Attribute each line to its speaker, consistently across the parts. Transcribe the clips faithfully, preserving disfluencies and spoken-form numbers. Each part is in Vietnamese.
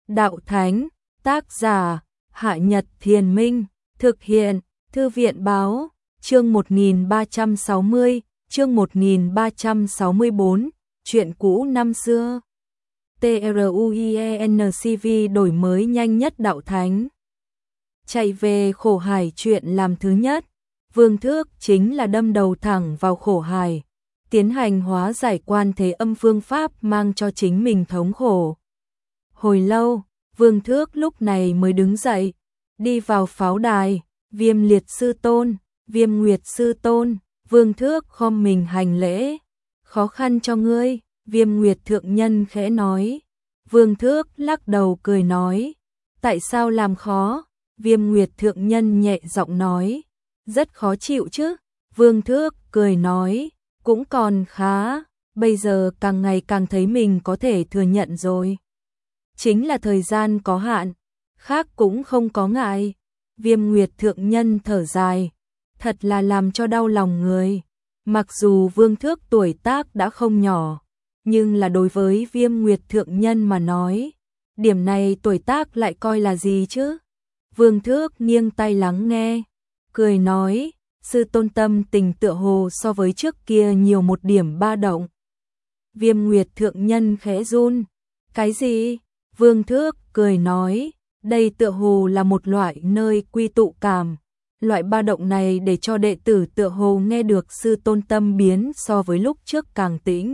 Speaker 1: đạo thánh, tác giả, Hạ Nhật Thiền Minh, thực hiện, Thư viện báo, chương một nghìn ba trăm sáu mươi, chương một nghìn ba trăm sáu mươi bốn, chuyện cũ năm xưa. TRUIENCV đổi mới nhanh nhất đạo thánh. Chạy về khổ hải chuyện làm thứ nhất, Vương Thước chính là đâm đầu thẳng vào khổ hải, tiến hành hóa giải quan thế âm phương pháp mang cho chính mình thống khổ. Hồi lâu, Vương Thước lúc này mới đứng dậy, đi vào pháo đài, Viêm Liệt sư tôn, Viêm Nguyệt sư tôn, Vương Thước khom mình hành lễ. Khó khăn cho ngươi, Viêm Nguyệt thượng nhân khẽ nói. Vương Thước lắc đầu cười nói, tại sao làm khó? Viêm Nguyệt thượng nhân nhẹ giọng nói, rất khó chịu chứ. Vương Thước cười nói, cũng còn khá, bây giờ càng ngày càng thấy mình có thể thừa nhận rồi. Chính là thời gian có hạn, khác cũng không có ngại. Viêm Nguyệt thượng nhân thở dài, thật là làm cho đau lòng người. Mặc dù Vương Thước tuổi tác đã không nhỏ, nhưng là đối với Viêm Nguyệt thượng nhân mà nói, điểm này tuổi tác lại coi là gì chứ? Vương Thước nghiêng tai lắng nghe, cười nói, sư tôn tâm tình tựa hồ so với trước kia nhiều một điểm ba động. Viêm Nguyệt thượng nhân khẽ run, cái gì? Vương Thước cười nói, đây tựa hồ là một loại nơi quy tụ cảm. Loại ba động này để cho đệ tử tựa hồ nghe được sư tôn tâm biến so với lúc trước càng tĩnh.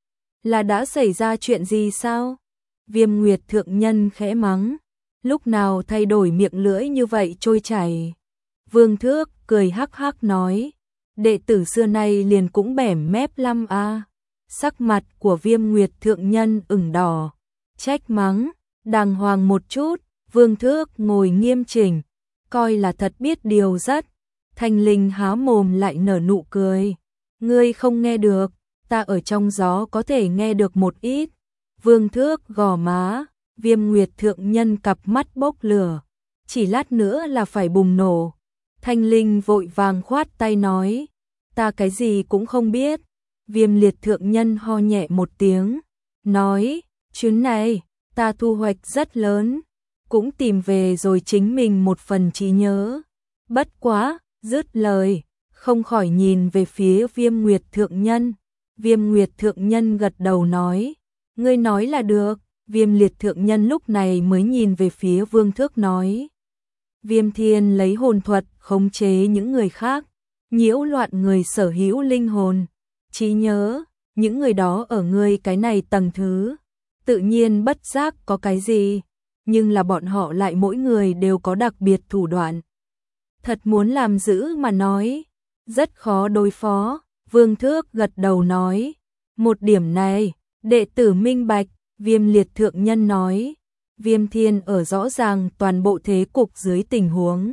Speaker 1: Là đã xảy ra chuyện gì sao? Viêm Nguyệt thượng nhân khẽ mắng, lúc nào thay đổi miệng lưỡi như vậy trôi chảy. Vương Thước cười hắc hắc nói, đệ tử xưa nay liền cũng bẻm mép lăm a. Sắc mặt của Viêm Nguyệt thượng nhân ửng đỏ, trách mắng, đàng hoàng một chút. Vương Thước ngồi nghiêm chỉnh, coi là thật biết điều rất. Thanh Linh há mồm lại nở nụ cười, ngươi không nghe được, ta ở trong gió có thể nghe được một ít. Vương Thước gò má, Viêm Nguyệt thượng nhân cặp mắt bốc lửa, chỉ lát nữa là phải bùng nổ. Thanh Linh vội vàng khoát tay nói, ta cái gì cũng không biết. Viêm Liệt thượng nhân ho nhẹ một tiếng, nói, chuyến này, ta thu hoạch rất lớn, cũng tìm về rồi chính mình một phần trí nhớ. Bất quá, dứt lời, không khỏi nhìn về phía Viêm Nguyệt thượng nhân. Viêm Nguyệt thượng nhân gật đầu nói, ngươi nói là được. Viêm Liệt thượng nhân lúc này mới nhìn về phía Vương Thước nói, Viêm Thiên lấy hồn thuật khống chế những người khác, nhiễu loạn người sở hữu linh hồn, trí nhớ, những người đó ở ngươi cái này tầng thứ, tự nhiên bất giác có cái gì, nhưng là bọn họ lại mỗi người đều có đặc biệt thủ đoạn. Thật muốn làm giữ mà nói, rất khó đối phó. Vương Thước gật đầu nói, một điểm này, đệ tử minh bạch. Viêm Liệt thượng nhân nói, Viêm Thiên ở rõ ràng toàn bộ thế cục dưới tình huống,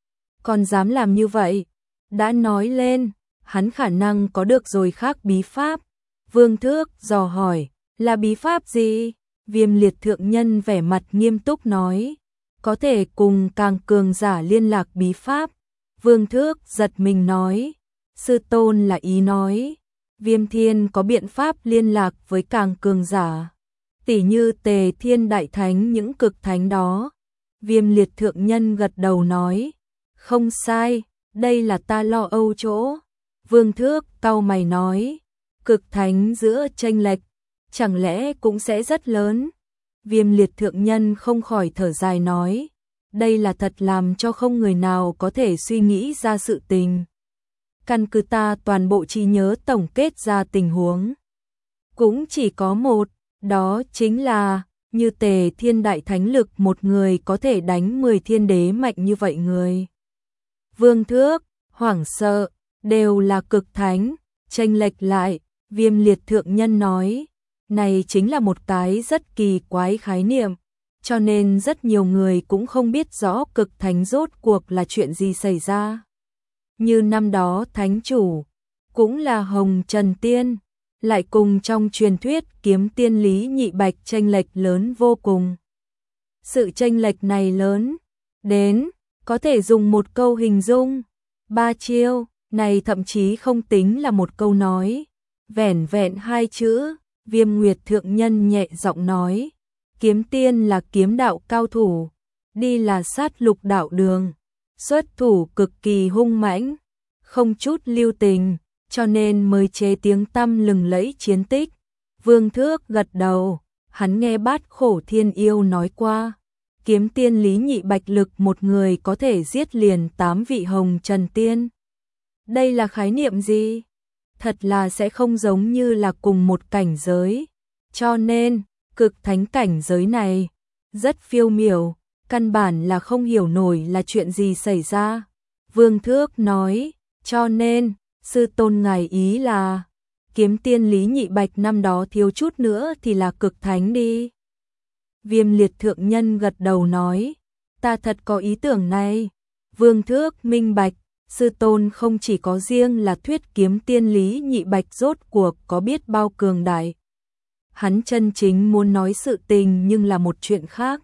Speaker 1: còn dám làm như vậy, đã nói lên, hắn khả năng có được rồi khác bí pháp. Vương Thước dò hỏi, là bí pháp gì? Viêm Liệt thượng nhân vẻ mặt nghiêm túc nói, có thể cùng càng cường giả liên lạc bí pháp. Vương Thước giật mình nói, sư tôn là ý nói, Viêm Thiên có biện pháp liên lạc với càng cường giả, tỉ như Tề Thiên Đại Thánh những cực thánh đó. Viêm Liệt thượng nhân gật đầu nói, không sai, đây là ta lo âu chỗ. Vương Thước cau mày nói, cực thánh giữa chênh lệch, chẳng lẽ cũng sẽ rất lớn? Viêm Liệt thượng nhân không khỏi thở dài nói, đây là thật làm cho không người nào có thể suy nghĩ ra sự tình. Căn cứ ta toàn bộ trí nhớ tổng kết ra tình huống, cũng chỉ có một, đó chính là, như Tề Thiên Đại Thánh lực một người có thể đánh mười thiên đế mạnh như vậy người. Vương Thước, hoảng sợ, đều là cực thánh, chênh lệch lại. Viêm Liệt thượng nhân nói, này chính là một cái rất kỳ quái khái niệm, cho nên rất nhiều người cũng không biết rõ cực thánh rốt cuộc là chuyện gì xảy ra. Như năm đó thánh chủ, cũng là Hồng Trần Tiên, lại cùng trong truyền thuyết kiếm tiên Lý Nhị Bạch chênh lệch lớn vô cùng. Sự chênh lệch này lớn, đến, có thể dùng một câu hình dung, ba chiêu, này thậm chí không tính là một câu nói, vẻn vẹn hai chữ. Viêm Nguyệt thượng nhân nhẹ giọng nói, Kiếm tiên là kiếm đạo cao thủ, đi là sát lục đạo đường, xuất thủ cực kỳ hung mãnh, không chút lưu tình, cho nên mới chế tiếng tăm lừng lẫy chiến tích. Vương Thước gật đầu, hắn nghe Bát Khổ Thiên Yêu nói qua, kiếm tiên Lý Nhị Bạch lực một người có thể giết liền tám vị hồng trần tiên. Đây là khái niệm gì? Thật là sẽ không giống như là cùng một cảnh giới, cho nên cực thánh cảnh giới này rất phiêu miểu, căn bản là không hiểu nổi là chuyện gì xảy ra. Vương Thước nói, cho nên sư tôn ngài ý là kiếm tiên Lý Nhị Bạch năm đó thiếu chút nữa thì là cực thánh đi. Viêm Liệt thượng nhân gật đầu nói, ta thật có ý tưởng này. Vương Thước minh bạch, sư tôn không chỉ có riêng là thuyết kiếm tiên Lý Nhị Bạch rốt cuộc có biết bao cường đại. Hắn chân chính muốn nói sự tình nhưng là một chuyện khác.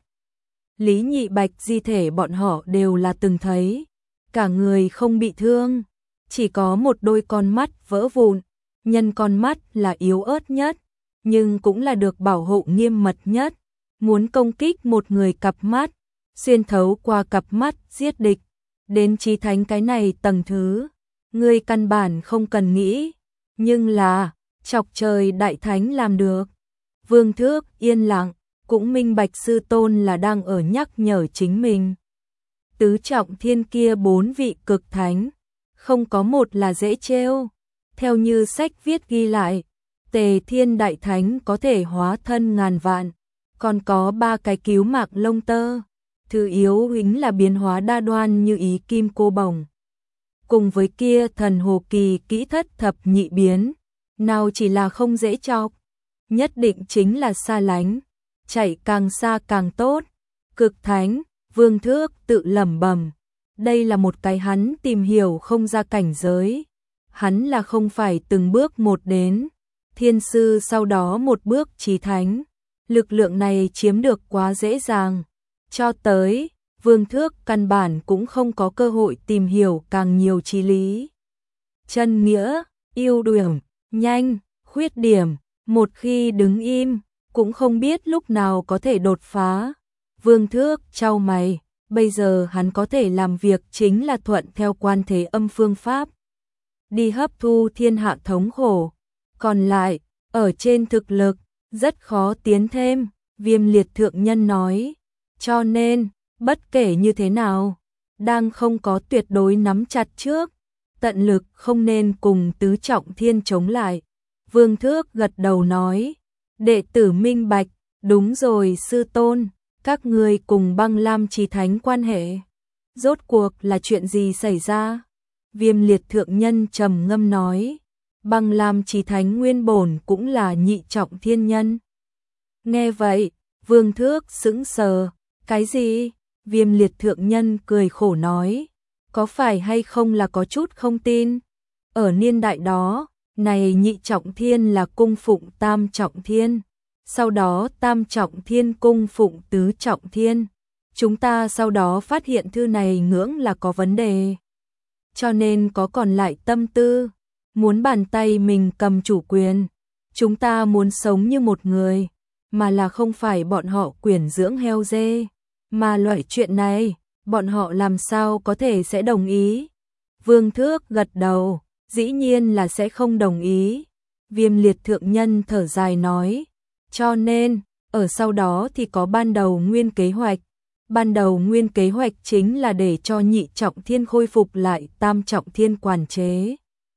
Speaker 1: Lý Nhị Bạch di thể bọn họ đều là từng thấy, cả người không bị thương, chỉ có một đôi con mắt vỡ vụn, nhân con mắt là yếu ớt nhất, nhưng cũng là được bảo hộ nghiêm mật nhất. Muốn công kích một người cặp mắt, xuyên thấu qua cặp mắt giết địch, đến chí thánh cái này tầng thứ, người căn bản không cần nghĩ, nhưng là chọc trời đại thánh làm được. Vương Thước yên lặng, cũng minh bạch sư tôn là đang ở nhắc nhở chính mình. Tứ trọng thiên kia bốn vị cực thánh, không có một là dễ trêu. Theo như sách viết ghi lại, Tề Thiên Đại Thánh có thể hóa thân ngàn vạn, còn có ba cái cứu mạng lông tơ. Thứ yếu hính là biến hóa đa đoan như ý kim cô bồng. Cùng với kia thần hồ kỳ kỹ thất thập nhị biến, nào chỉ là không dễ chọc, nhất định chính là xa lánh, chạy càng xa càng tốt. Cực thánh, Vương Thước tự lẩm bẩm, đây là một cái hắn tìm hiểu không ra cảnh giới. Hắn là không phải từng bước một đến thiên sư, sau đó một bước chí thánh, lực lượng này chiếm được quá dễ dàng. Cho tới, Vương Thước căn bản cũng không có cơ hội tìm hiểu càng nhiều chí lý. Chân nghĩa, ưu điểm, nhanh, khuyết điểm, một khi đứng im, cũng không biết lúc nào có thể đột phá. Vương Thước chau mày, bây giờ hắn có thể làm việc chính là thuận theo quan thế âm phương pháp, đi hấp thu thiên hạ thống khổ, còn lại, ở trên thực lực, rất khó tiến thêm. Viêm Liệt thượng nhân nói, cho nên, bất kể như thế nào, đang không có tuyệt đối nắm chặt trước, tận lực không nên cùng tứ trọng thiên chống lại. Vương Thước gật đầu nói, đệ tử minh bạch, đúng rồi sư tôn, các người cùng Băng Lam Chí Thánh quan hệ, rốt cuộc là chuyện gì xảy ra? Viêm Liệt thượng nhân trầm ngâm nói, Băng Lam Chí Thánh nguyên bổn cũng là nhị trọng thiên nhân. Nghe vậy, Vương Thước sững sờ, cái gì? Viêm Liệt thượng nhân cười khổ nói, có phải hay không là có chút không tin? Ở niên đại đó, này nhị trọng thiên là cung phụng tam trọng thiên, sau đó tam trọng thiên cung phụng tứ trọng thiên. Chúng ta sau đó phát hiện thư này ngưỡng là có vấn đề, cho nên có còn lại tâm tư, muốn bàn tay mình cầm chủ quyền. Chúng ta muốn sống như một người, mà là không phải bọn họ quyển dưỡng heo dê. Mà loại chuyện này, bọn họ làm sao có thể sẽ đồng ý? Vương Thước gật đầu, dĩ nhiên là sẽ không đồng ý. Viêm Liệt thượng nhân thở dài nói, cho nên, ở sau đó thì có ban đầu nguyên kế hoạch. Ban đầu nguyên kế hoạch chính là để cho nhị trọng thiên khôi phục lại tam trọng thiên quản chế.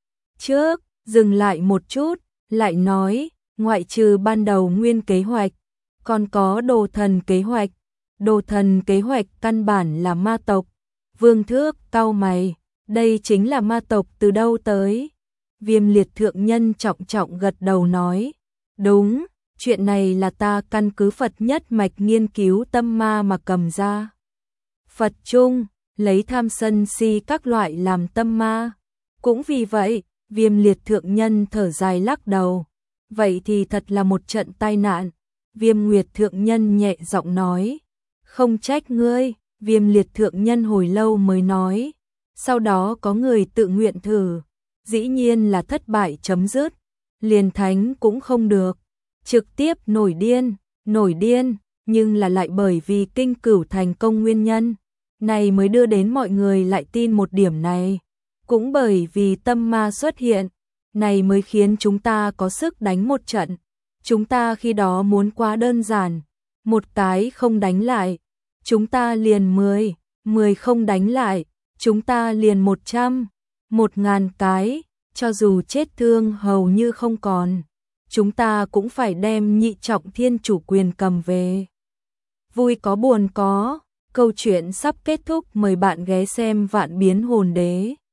Speaker 1: Trước, dừng lại một chút, lại nói, ngoại trừ ban đầu nguyên kế hoạch, còn có đồ thần kế hoạch. Đồ thần kế hoạch căn bản là ma tộc. Vương Thước cau mày, đây chính là ma tộc từ đâu tới? Viêm Liệt thượng nhân trọng trọng gật đầu nói, đúng, chuyện này là ta căn cứ Phật nhất mạch nghiên cứu tâm ma mà cầm ra. Phật chung, lấy tham sân si các loại làm tâm ma. Cũng vì vậy, Viêm Liệt thượng nhân thở dài lắc đầu. Vậy thì thật là một trận tai nạn. Viêm Nguyệt thượng nhân nhẹ giọng nói, không trách ngươi. Viêm Liệt thượng nhân hồi lâu mới nói, sau đó có người tự nguyện thử, dĩ nhiên là thất bại chấm dứt, liền thánh cũng không được, trực tiếp nổi điên, nổi điên, nhưng là lại bởi vì Kinh Cửu thành công nguyên nhân, này mới đưa đến mọi người lại tin một điểm này. Cũng bởi vì tâm ma xuất hiện, này mới khiến chúng ta có sức đánh một trận. Chúng ta khi đó muốn quá đơn giản, một cái không đánh lại, chúng ta liền mười, mười không đánh lại, chúng ta liền một trăm, một ngàn cái, cho dù chết thương hầu như không còn, chúng ta cũng phải đem nhị trọng thiên chủ quyền cầm về. Vui có buồn có, câu chuyện sắp kết thúc, mời bạn ghé xem Vạn Biến Hồn Đế.